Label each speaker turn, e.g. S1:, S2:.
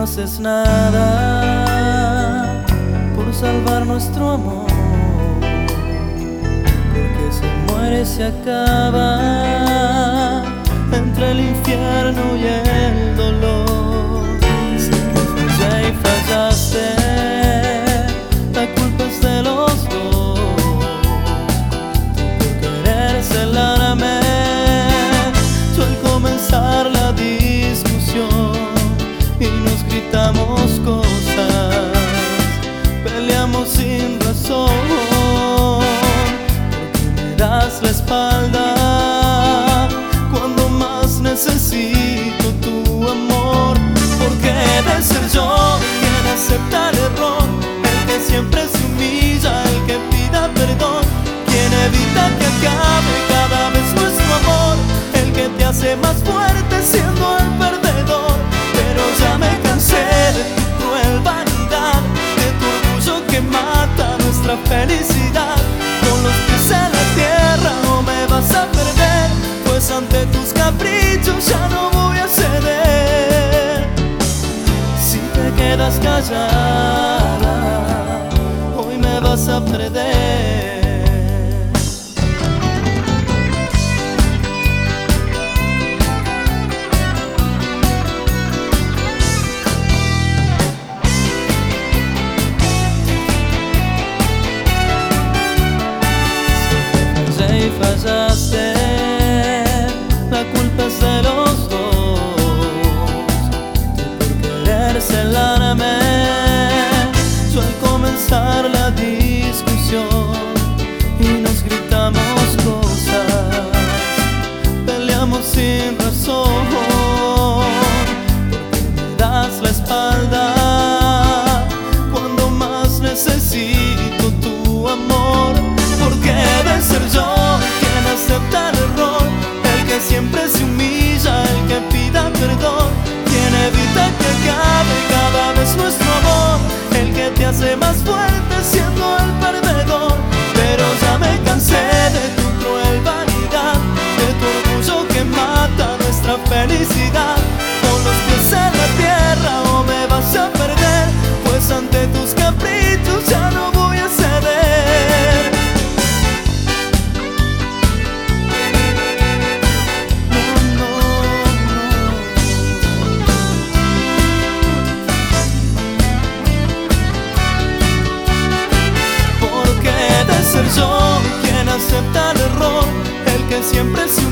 S1: haces nada por salvar nuestro amor, porque se muere y se acaba entre el infierno y el dolor. Sé que fallé y fallaste, la culpa es de los dos. Tú por querer celarme, yo al comenzar la discusión y nos gritamos cosas, peleamos sin razón, porque me das la espalda cuando más necesito tu amor. Porque de ser yo quien acepta el error, el que siempre se humilla, el que pida perdón, quien evita que acabe cada vez nuestro amor, el que te hace más fuerte siendo el perdedor. Pero ya me cansé de tu cruel vanidad, de tu orgullo que mata nuestra felicidad. Con los pies en la tierra o me vas a perder, pues ante tus caprichos ya no voy a ceder. Si te quedas callada, hoy me vas a perder. Y fallaste, la culpa es de los dos. Tú por querer celarme, yo al comenzar la discusión y nos gritamos cosas, peleamos sin razón, porque me das la espalda cuando más necesito tu amor. Porque de ser yo quien acepta el error, el que siempre se humilla, el que pida perdón, quien evita que acabe cada vez nuestro amor, el que te hace más fuerte siendo el perdedor. Pero ya me cansé de tu cruel vanidad, de tu orgullo que mata nuestra felicidad. Con los pies en la tierra o me vas a perder, pues ante tus caprichos ya no voy a ceder. Ser yo quien acepta el error, el que siempre se